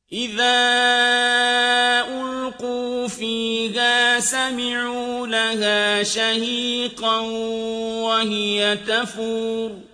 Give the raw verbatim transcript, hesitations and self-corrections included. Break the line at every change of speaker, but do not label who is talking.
إِذَا أُلْقُوا فِيهَا سَمِعُوا لَهَا شَهِيقًا وَهِيَ تَفُورُ